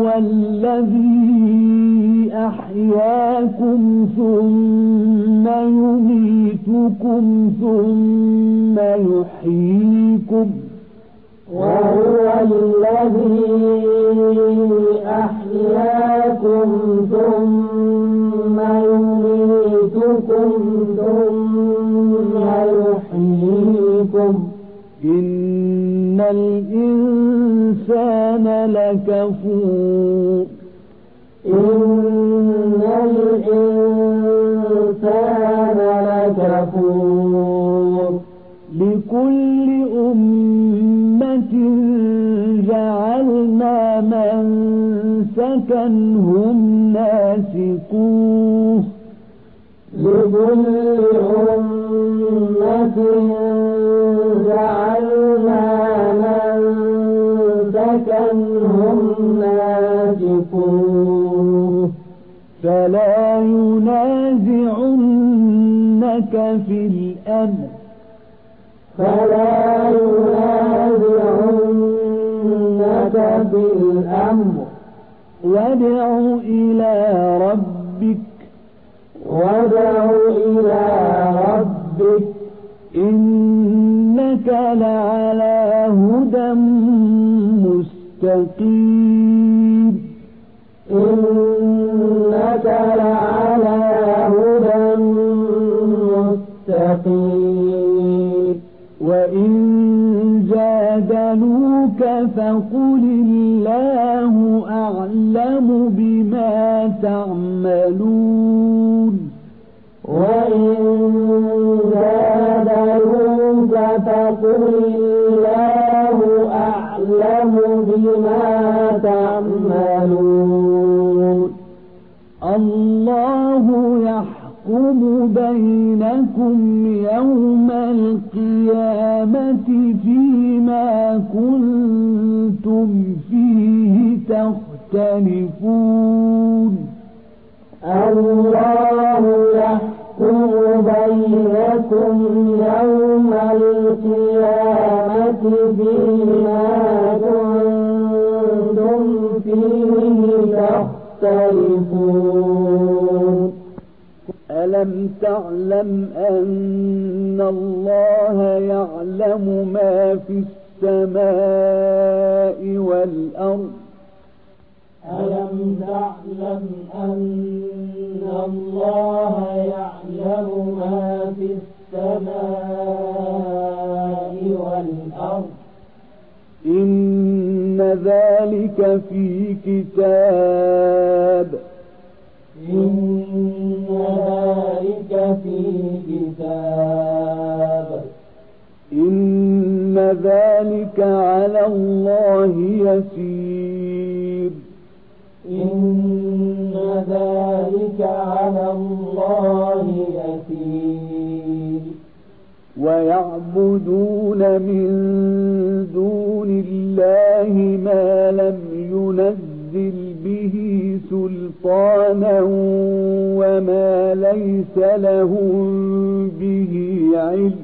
الذي أحياكم ثم يميتكم ثم يحييكم وهو الذي أحياكم ثم يميتكم ثم يحييكم إن الإنسان لكفور إن الإنسان لكفور لكل أمة جعلنا منسكا هم ناسكوه لكل أمة جعلنا منسكا هم ناسكوه فلا ينازعنك في الأمر فلا ينازعنك في الأمر وادع إلى ربك وادع إلى ربك إنك لعلى هدى مستقيم إنك لعلى هدى مستقيم وإن جادلوك فقل الله أعلم بما تعملون وإن جادلوك فقل الله أعلم بما تعملون الله يحكم بينكم يوم القيامة فيما كنتم فيه تختلفون الله يحكم بينكم يوم القيامة فيما كنتم فيه تختلفون ألم تعلم أن الله يعلم ما في السماء والأرض ألم تعلم أن الله يعلم ما في السماء والأرض إن ذلك في كتاب إن ذلك في كتاب إن ذلك على الله يسير إن ذلك على الله يسير ويعبدون من دون الله ما لم ينزل به سلطانا وما ليس لهم به علم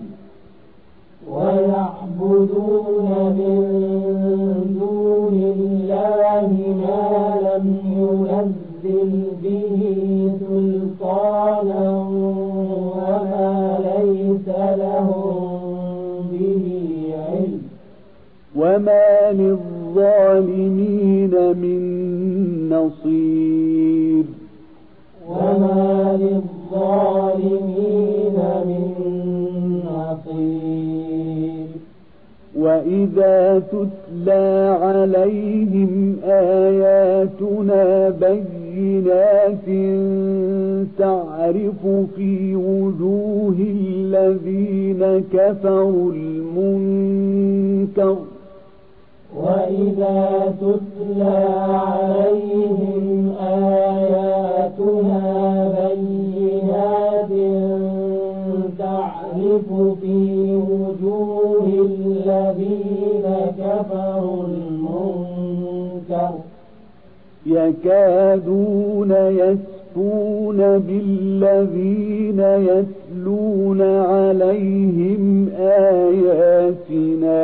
ويعبدون من دون الله ما لم ينزل به سلطانا وما ليس لهم به علم وما للظالمين من نصير وما للظالمين من نصير وإذا تتلى عليهم آياتنا بينات تعرف في وجوه الذين كفروا المنكر وإذا تتلى عليهم آياتنا بينات تعرف في وجوه الذين كفروا المنكر يكادون يسطون بالذين يتلون عليهم آياتنا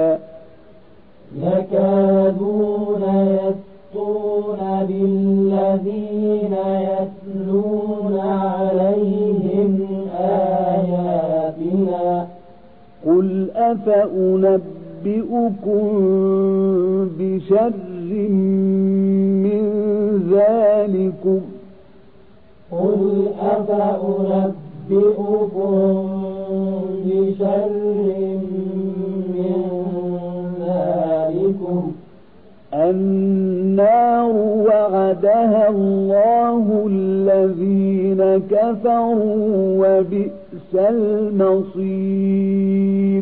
يكادون يسطون بالذين يتلون عليهم آياتنا قل أفأنبئكم بشر من ذلكم قل أفأنبئكم بشر من ذلكم النار وعدها الله الذين كفروا وبئس المصير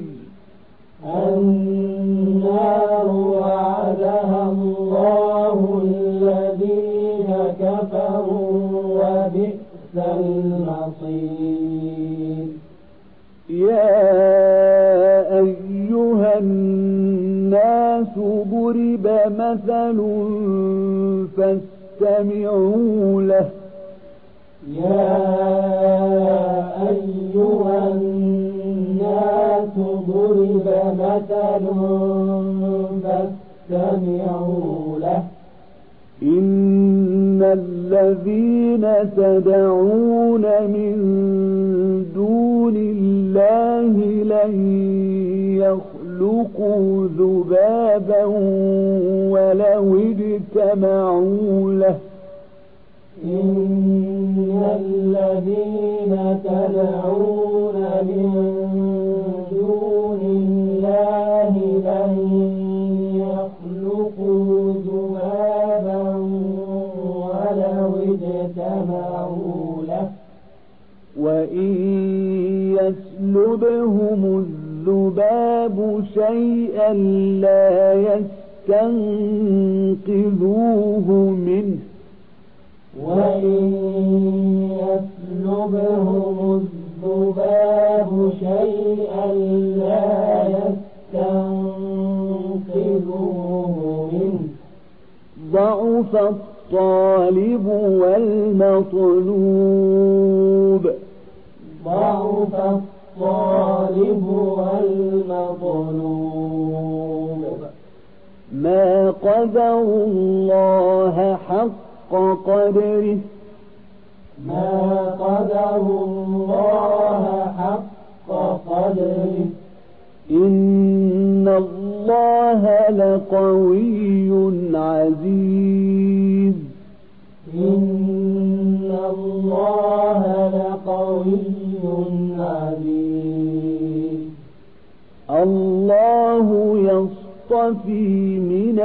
النار وعدها الله الذين كفروا وبئس المصير يا أيها الناس ضرب مثل فاستمعوا له يا أيها الناس ضرب مثل فاستمعوا له إن الذين تدعون من دون الله لن يخلقوا ذبابا ولو اجتمعوا له إن الذين تدعون من دون الله لن يخلقوا ذبابا ولو اجتمعوا له وإن يسلبهم الذباب شيئا لا يستنقذوه منه وإن يسلبهم الذباب شيئا لا يستنقذوه منه ضعف الطالب والمطلوب ضعف الطالب والمطلوب ما قدروا الله حق قدره ما قدروا الله حق قدره إن الله الله لقوي عزيز إن الله لقوي عزيز الله يصطفي من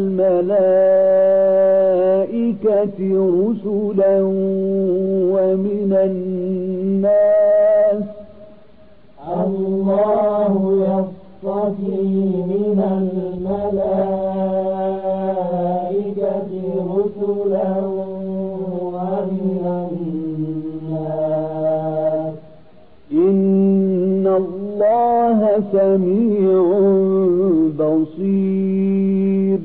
الملائكة رسلا ومن الناس الله يصطفي من الملائكة رسلا ومن الناس إن الله سميع بصير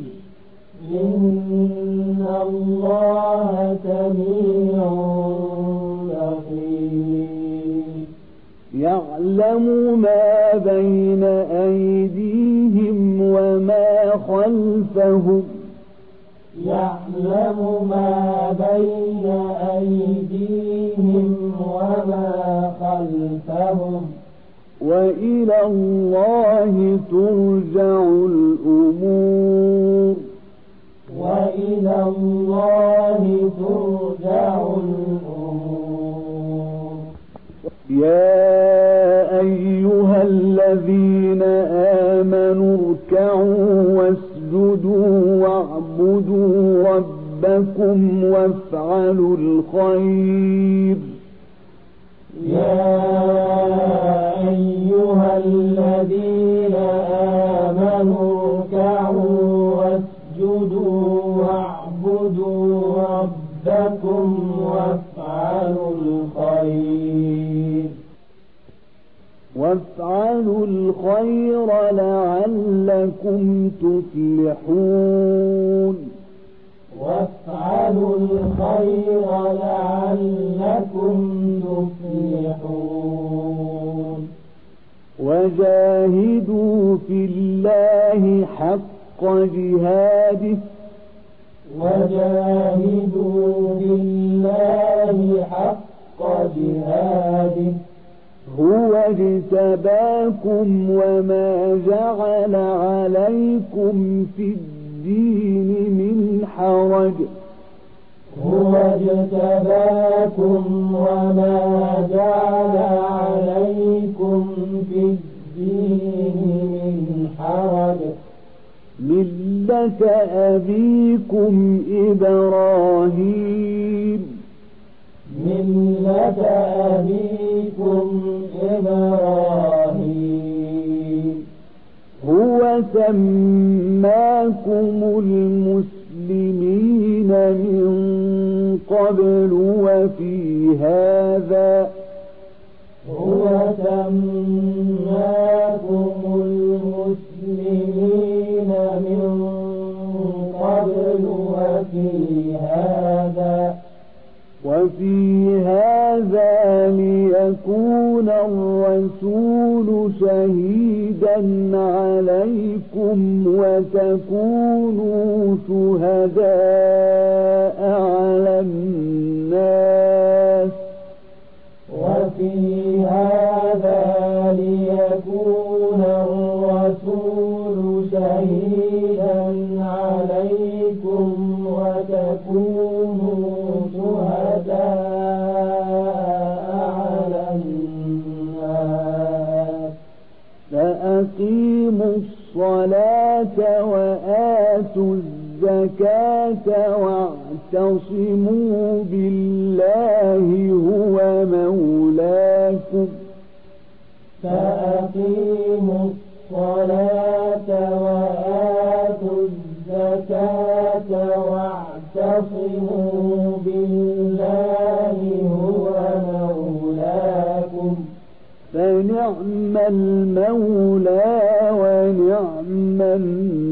إن الله سميع بصير يعلم ما بين أيديهم وما خلفهم يعلم ما بين أيديهم وما خلفهم وإلى الله ترجع الأمور وإلى الله ترجع الأمور يا أيها الذين آمنوا اركعوا واسجدوا واعبدوا ربكم وافعلوا الخير يا أيها الذين آمنوا اركعوا واسجدوا واعبدوا ربكم وافعلوا الخير وافعلوا الخير لعلكم تفلحون وافعلوا الخير لعلكم تفلحون وجاهدوا في الله حق جهاده وجاهدوا بالله حق جهاده هو اجتباكم وما جعل عليكم في الدين من حرج هو اجتباكم وما جعل عليكم في الدين من حرج ملة أبيكم إبراهيم ملة أبيكم إبراهيم هو سماكم المسلمين من قبل وفي هذا هو سماكم المسلمين من قبل وفي هذا وفي هذا ليكون الرسول شهيدا عليكم وتكونوا شهداء على الناس وفي هذا ليكون الرسول شهيدا عليكم وتكونوا شهداء على الناس فأقيموا الصلاة وآتوا الزكاة واعتصموا بالله هو مولاكم فأقيموا الصلاة وآتوا الزكاة واعتصموا بالله هو مولاكم فنعم المولى ونعم النصير